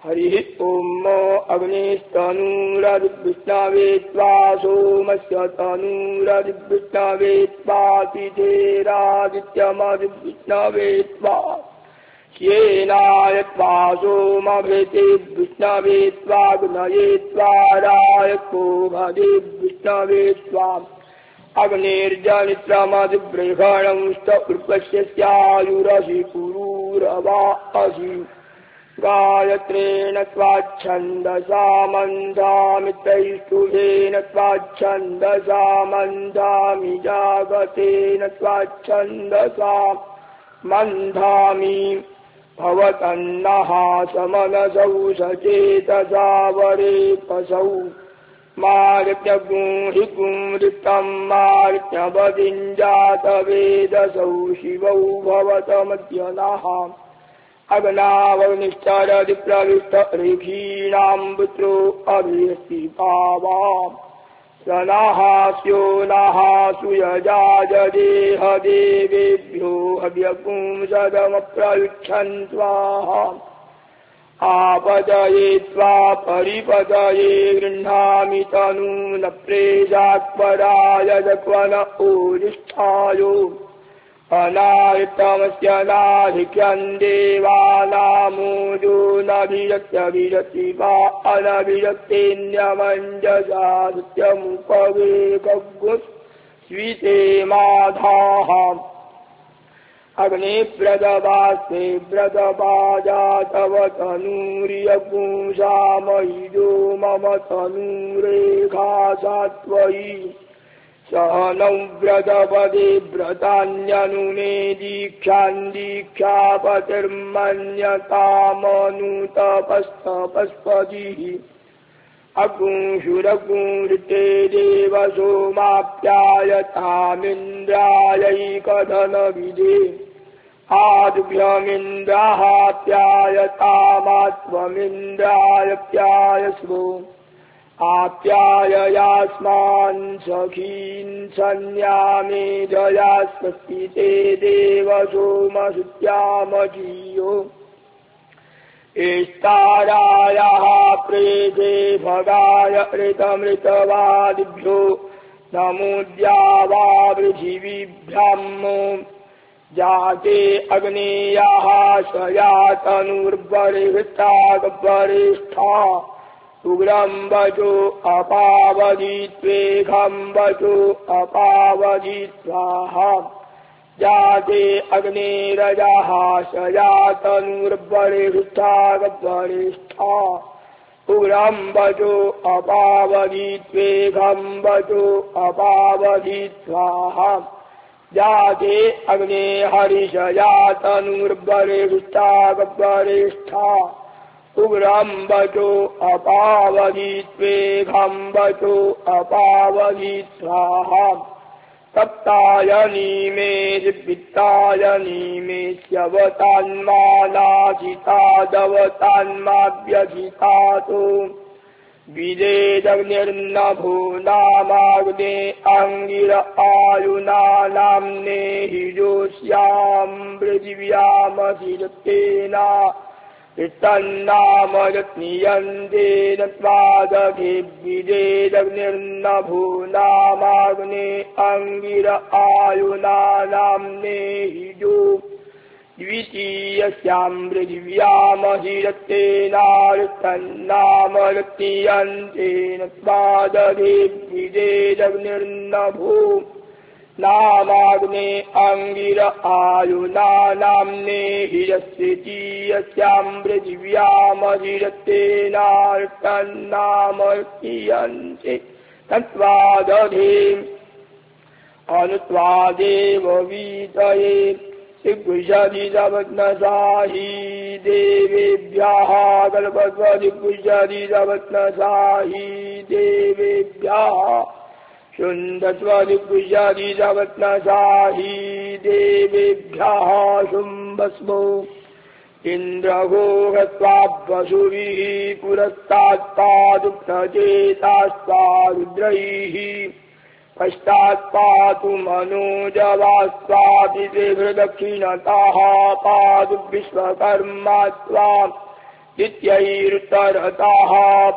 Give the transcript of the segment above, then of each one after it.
हरिः ॐ अग्निस्तनूरविष्णवे त्वा सोमस्य तनूरविष्णवे त्वा तिथेरादित्यमविष्णवे त्वा येनाय त्वा सोमभृते विष्णवे त्वाग्नये त्वा रायको भदे विष्णवे त्वा अग्निर्जनित्रमधिबृहणंस्तपुर्पस्य स्यायुरसि पुरूरवासि गायत्रेण त्वाच्छन्दसा मन्दामि तैष्टुभेन त्वाच्छन्दसा मन्दामि जागतेन त्वाच्छन्दसा मन्दामि भवतन्नः समनसौ सचेतसा वरेपसौ मार्त्यगुंहि गुंहृतं मार्त्यवदिञ्जातवेदसौ शिवौ भवतमद्यनः अग्नावनिश्चरदिप्रविष्ट ऋषीणां पुत्रो अभिस्ति पावाम् स नः स्यो नः सुयजाजदेह देवेभ्यो हव्यपुंसदमप्रयुच्छन् स्वाहा आपदये त्वा परिपदये गृह्णामि तनून प्रेषात्पराय जक्वन ओरिष्ठायो अनार्तमस्य नाधिक्यं देवानामोजो नभिरत्यभिरति वा अनभिरतेऽन्यमञ्जसा सत्यमुपवेगस्वीते माधाः अग्निप्रदवास्ते व्रतवाजा तव तनूर्यपुंसामहिजो मम तनूरेखा सा त्वयि सहनौ व्रतपदे व्रतान्यनुमे दीक्षान् दीक्षापतिर्मन्यतामनुतपस्तपस्पतिः अगुंशुरगुंहृते देव सोमाप्यायतामिन्द्रायैकधनविदे आद्भ्यमिन्द्राहाप्यायतामात्वमिन्द्रायप्यायस्वो आप्याययास्मान् सखीन् सन्यामेधया स्वस्ति ते देव सोमसुत्यामजीयो एस्तारायाः प्रेते भगाय ऋतमृतवादिभ्यो नमोद्यावा पृथिवीभ्याम् जाते अग्नेयाः सयातनुर्वरिष्ठा उग्रं वचो अपावधित्वेघं वचो अपावधि स्वाहा जाते अग्नेरजाः सयातनुर्वरिष्ठा उग्रं वचो अपावधित्वेघं वचो अपावधि स्वाहा जाते अग्ने हरिषयातनुर्वरिष्ठा उग्रं वचो अपावधित्वेघं वचो अपावधि स्वाहा तप्तायनी मे वित्तायनी मे स्यवतान्मानाचितादवतान्माव्यथितातो विदेदग्निर्नभो नामाग्ने अंगिर आयुना नाम्ने हिजोष्यां पृथिव्यामधिरतेना तन्नामयत्नियन्तेन त्वादघे विदेदग्निर्नभो नामाग्ने अंगिर आयुना नाम्ने हिजो द्वितीयस्यां पृथिव्यामधिरतेनार्तन्नामयत्नियन्तेन त्वादघे विदेदग्निर्नभो नामाग्ने अंगिर आयुना नाम्ने हिरस्यतीयस्यां पृथिव्यामधिरतेनार्तन्नामयत्नियन्ते तत्त्वादघे अनुत्वादेव वीतये दिग्विषदिदवत्नसाहि देवेभ्यः कल्पत्वदिग्विषदिदवत्नसाहि देवेभ्यः शुन्धत्वदिग्विषदिदवत्नसाहि देवेभ्यः शुम्भस्मो इन्द्रगो गत्वा वसुभिः पुरस्तात्पादुक्तचेतास्त्वा रुद्रैः पश्चात्पातु मनोजवास्त्वादिदेवदक्षिणतः पादु विश्वकर्मा त्वा इत्यैरुत्तरतः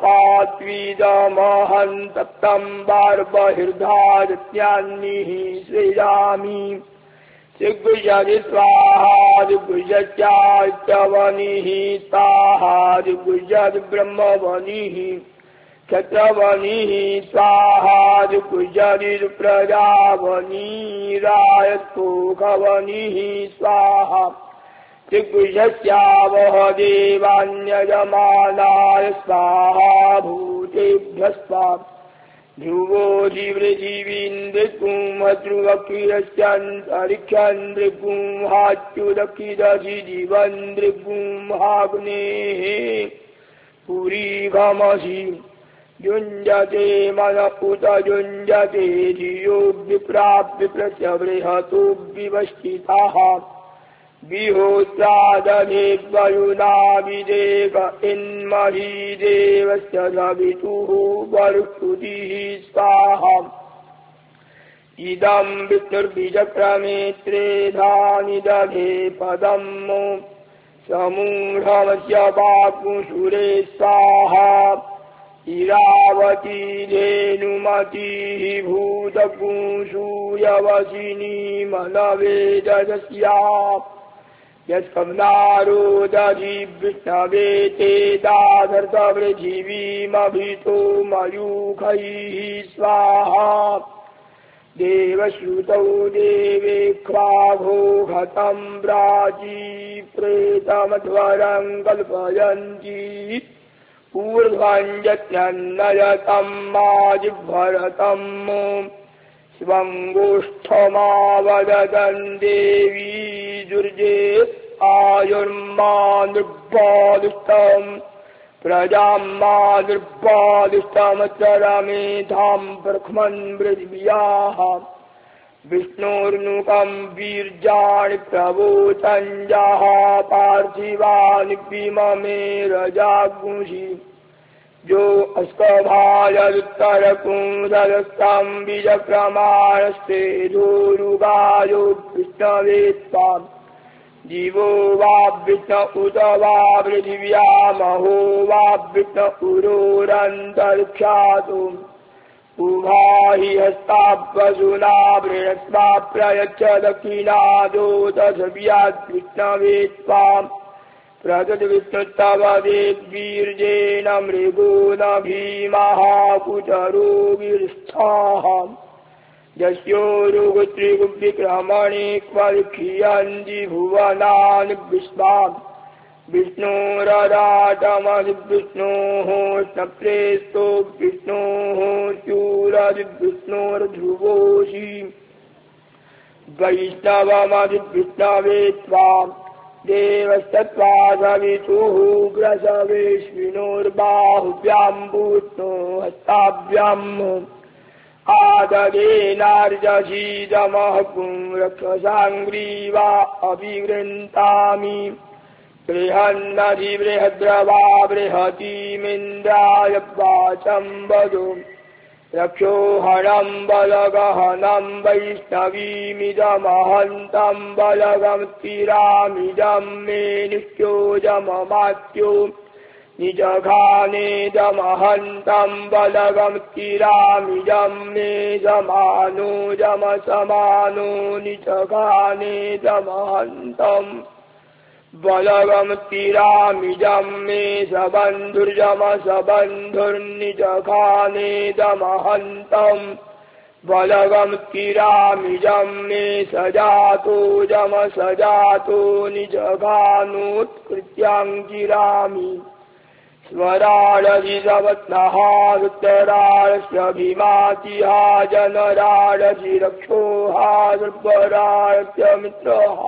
पात्वीदमहन्तप्तं बार्बहिर्धारत्यान्निः सृजामि दिग्गुजति स्वाहा दिग्गुजत्याच्चवनिः स्वाहा दिग्गुजति ब्रह्मवनिः क्षत्रवनिः स्वाहा दिग्गुजति प्रजावनिरायत्कोखवनिः स्वाहा दिग्गुजस्यावह देवान्यजमानाय स्वाहा भूतेभ्यः स्वाहा ध्रुवो जीवृजीवीन्द्रिगुंहद्रुवकीरस्यन्तरिक्षन्द्रिगुंहाच्युदकिदधि जीवन्द्रिगुंहाग्नेः पुरीघमसि युञ्जते मन उत युञ्जते धियो विप्राप्यप्रस्य बृहतो विवस्थिताः विहोत्रादधेद्वयुना विदेक इन्मही देवस्य सवितुः वरुष्टुतिः स्वाहा इदं विष्णुर्बीजक्रमे त्रेधानि दधे पदम् समूढमस्य वाक्मुशुरे स्वाहा इरावती धेनुमतिः भूतपूषूयवसिनी मनवेदस्या यत्कम्नारोदधि विष्णवे ते दाधर्तपृथिवीमभितो मयूखैः स्वाहा देवश्रुतौ देवेक्ष्वाघो घतं व्राजी प्रेतमध्वरं कल्पयन्ति ऊर्ध्वञ्जत्यन्नयतं माजिह्वरतं स्वङ्गोष्ठमावदतं देवी दुर्जे आयुर्मा निर्बाधिष्ठं प्रजां मा निर्बाधिष्ठमचरमेधां प्रख्मन् पृथिव्याः विष्णोर्नुकं वीर्याणि प्रवोचञ्जः पार्थिवानि विममे रजागुंषि जो अस्कभायदुत्तरकुंदस्तं बीजक्रमाणस्ते धोरुगायो विष्णवे त्वाम् जीवो वा विष्ण उत वा पृथिव्यामहो वा विष्ण उरोरन्तरिक्षातु उभाहि हस्तापशुना बृहस्वा प्रयच्छ दक्षिणादोतसव्याद्विष्णवे त्वाम् प्रगतविष्णुस्तव देवीर्येण मृगो न भीमः कुचरो वीरस्थाः यस्योरुगुत्रिगुविक्रमणे क्वलिखियन्ति भुवनानि विश्वाम् विष्णोरराटमधिविष्णोः सप्रेस्तो विष्णोः शूरधिविष्णोर्ध्रुवोऽसि वैष्णवमधिविष्णवे त्वाम् देवस्तत्त्वा सवितुः ग्रसवेश्विनोर्बाहुभ्याम्बूष्णो हस्ताभ्याम् आददेनार्जसीदमहकुं रक्षसाङ्ग्रीवा अभिगृह्णामि बृहन्नधिबृहद्रवा बृहतीमिन्द्राय वाचं वदो रक्षोहणं बलगहनं वैष्णवीमिदमहन्तं बलगं स्थिरामिदं मे नित्योजममात्यो निजघानेदमहन्तं बलगं स्थिरामिदं मे समानो जमसमानो निजघानेदमहन्तम् बलगं स्थिरामिदं मे सबन्धुर्जमसबन्धुर्निजघानेदमहन्तम् बलगं स्थिरामिदं मे सजातो जमसजातो निजघानोत्कृत्याङ्गिरामि स्वराडधिसवत्नः उत्तराळस्य भीमातिहा जनराडधि रक्षोहा दुर्बराळस्य मित्रः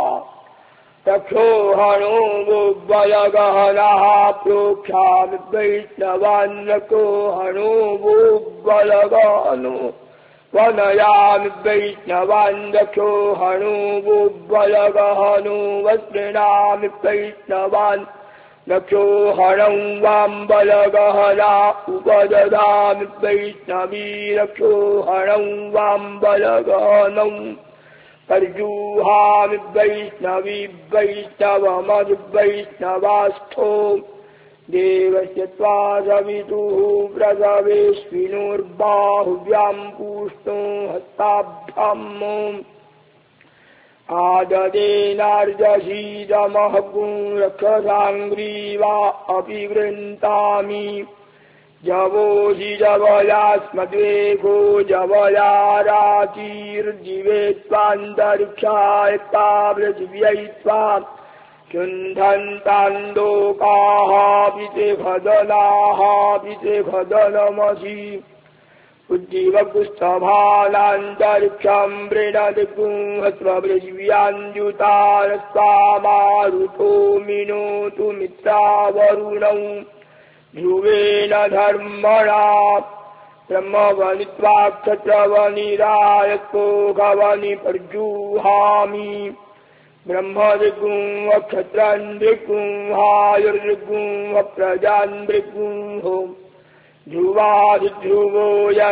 रक्षोहणो गोबलगहनः प्रोक्षामि वैष्णवान् रक्षोहणो गोबलगहनो वनयामि वैष्णवान् रक्षोहणो गोबलगहनो वस्त्रणामि वैष्णवान् रक्षोहणं वाम्बलगहना उपददामि वैष्णवी रक्षोहणं वाम्बलगहनम् पर्युहामि वैष्णवी वैष्णवमधिवैष्णवास्थो देवस्य त्वा सवितुः प्रसवेश्विनोर्बाहुव्यां पूष्णो हस्ताभ्याम् आददेनार्जसीदमहगुं रक्षसाङ्ग्रीवा अपि गृह्णामि जवोहि जवयास्मद्वेगो जवयाराचीर्जिवे त्वान्तरिक्षाय पृथिव्यै त्वाम् शुन्धन्तान्दोकाः पितृभदनाः पितृभदनमसि उज्जीवगुस्तभानान्तरिक्षं वृणदिगुंहत्वपृथिव्याञ्जुतारस्वामारुतो मिनोतु मित्रावरुणौ ध्रुवेण धर्मणा ब्रह्मवनि त्वाक्षत्रवनिरायको गवनि पर्जुहामि ब्रह्मदिगुं अक्षत्रं दृगुं हायुर्दृगुं अप्रजान् दृगुं ध्रुवादिध्रुवो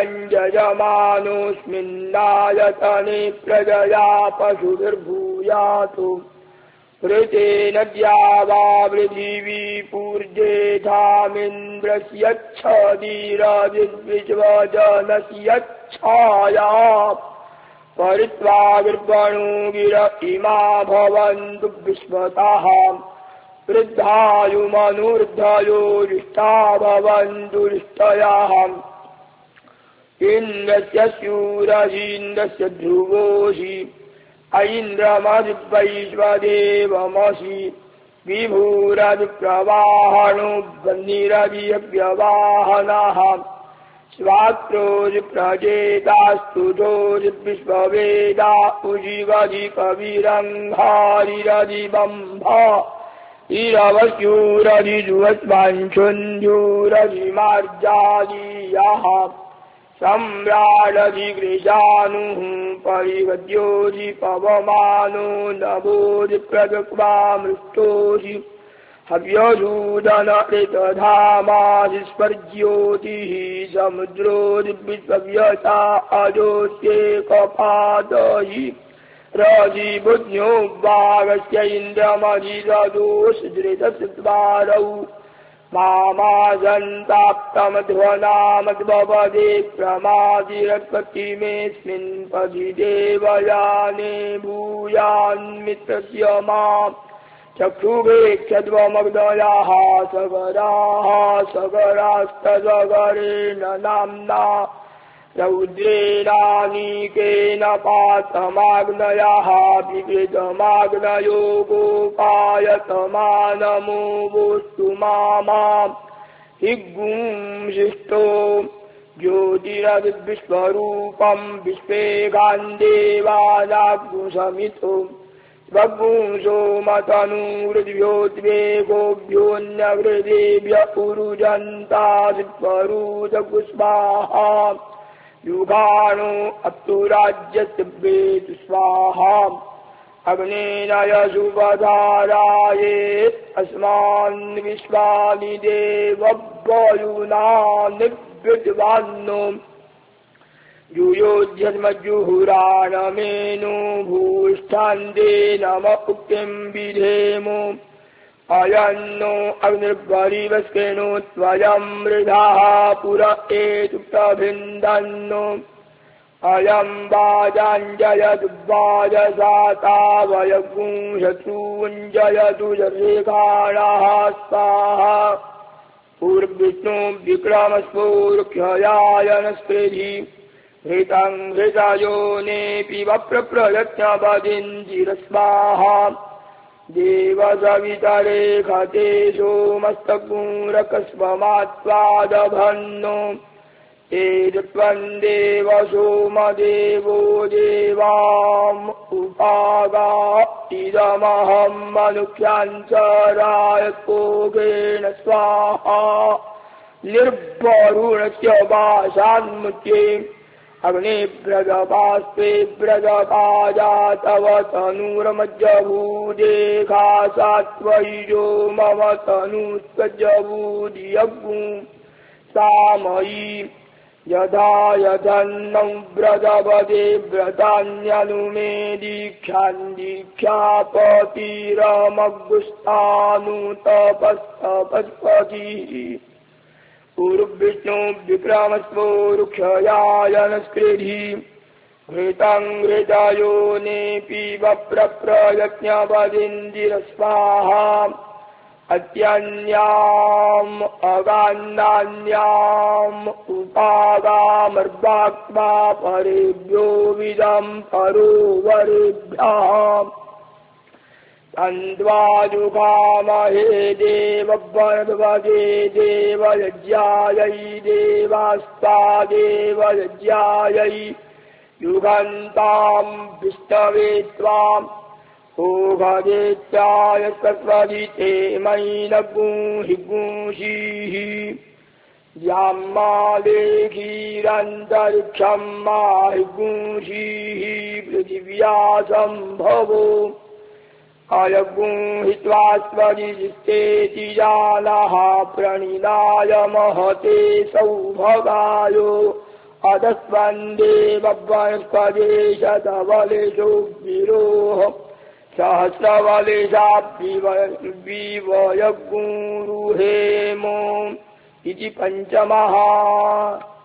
यञ्जयमानोऽस्मिन्नायतने प्रजया पशुभिर्भूयातु ऋतेन द्यावा पृथिवी पूर्जेधामिन्द्रस्यच्छदीरविश्वजनस्यच्छाया परित्वाविर्वणो गिर इमा भवन्तु विश्वतः वृद्धायुमनूर्धयो रिष्टा भवन्तु रिष्टयः इन्द्रस्य शूरसीन्द्रस्य ध्रुवोऽसि ऐन्द्रमधिवैश्वदेवमसि विभूरविप्रवाहणो वह्निरधिव्यवाहनः स्वात्रोजि प्रजेतास्तुजोजि विश्ववेदा उजिवधि कविरङ्घारिरधिबम्भ इरवस्यूरधिजुवस्वाञ्छुन्धूरधिमार्जालीयः सम्राडधिगृशानुः परिवद्योजि पवमानो नभोजि प्रजक्वामृष्टोजि हव्यसूदन ऋतधामासि स्वर्ज्योतिः समुद्रोजि विश्वव्यसा अजोस्येकपादहि रजि बुद्ध्यो वागस्य इन्द्रमधिरदोषधृतद्वारौ मामासन्ताप्तमध्वनामध्वपदे प्रमादिरत्पतिमेऽस्मिन् पदि देवयाने भूयान्मित्रस्य माम् चक्षुवेक्षध्वमग्नयाः सगराः सगरास्तसगरेण नाम्ना रौद्रेणानीकेन पातमाग्नयाः विवृतमाग्नयो गोपायतमानमो वोस्तु मामाम् हिग्गुंशिष्टो ज्योतिरविश्वरूपं विश्वेगान्देवानाग्गुसमितो स्वगुंसो मतनुहृद्योद्वेगोभ्योऽन्यहृदेभ्य उरुजन्तादित्वरूजगुस्वाहा युगाणो अप्तुराज्यस्य वेतु स्वाहा अग्नेन यशुपधाराये अस्मान् विश्वानि देवव्युना निव्यद्वान्नो युयोध्यन्मज्जुहुराणमेनो भूष्ठान्ते नम उक्तिं विधेमो अयन्नो अग्निर्वरिवस्केनो त्वयं मृधाः पुर एतुक्तभिन्दन्नो अयं वाजाञ्जयतु वाजसाता वयगुं शत्रूञ्जयतु जरेखाणः स्वाहा पूर्विष्णु विक्रमस्फूर्क्षयायनस्पृधि हृतं हृतयोनेऽपि वप्रप्रयत्नपदिञ्जिरस्वाहा देवसवितरेखते सोमस्तगुंरकस्वमात्वादभन्नो एतत्त्वं देव सोमदेवो देवाम् उपागा इदमहं मनुष्याञ्चरायकोगेण स्वाहा निर्वरुणस्य वासान्मुच्ये अग्निभ्रजपास्ते भ्रजपाजा तव तनूरमज्जभूदेखा सात्वयिजो मम तनुस्त्वजभूदियग्गुं सामयी यथा यथन्नं व्रतपदे व्रतान्यनुमे दीक्षान्दीक्षापतिरमगुस्तानुतपस्तपस्पतिः उर्विष्णु विक्रमस्वोरुक्षयायनस्कृधि घृतं घृतयो नेऽपि प्रयज्ञपदिन्दिरस्वाहा अत्यन्याम् अगान्नान्याम् उपागामर्वाक्त्वा परेभ्यो विदं परोवरेभ्यः तन्द्वाजुगामहे देववनद्वगे देवयज्ञायै देवास्ता देवयज्ञायै युगन्तां विष्णवे त्वाम् ओघदेत्याय सरस्वती मयि न गूहि गूषीः याम्मालेखीरन्तरिक्षं माहि गूषीः पृथिव्या सम्भवो अयगूहित्वा स्वजिष्टेति जानाः प्रणिनाय महते सौभगायो अधस्वन्दे वनस्पदे शतबलेषु गिरोः सहस्रबलेशाब्दिवयगुरुहेमो इति पञ्चमः।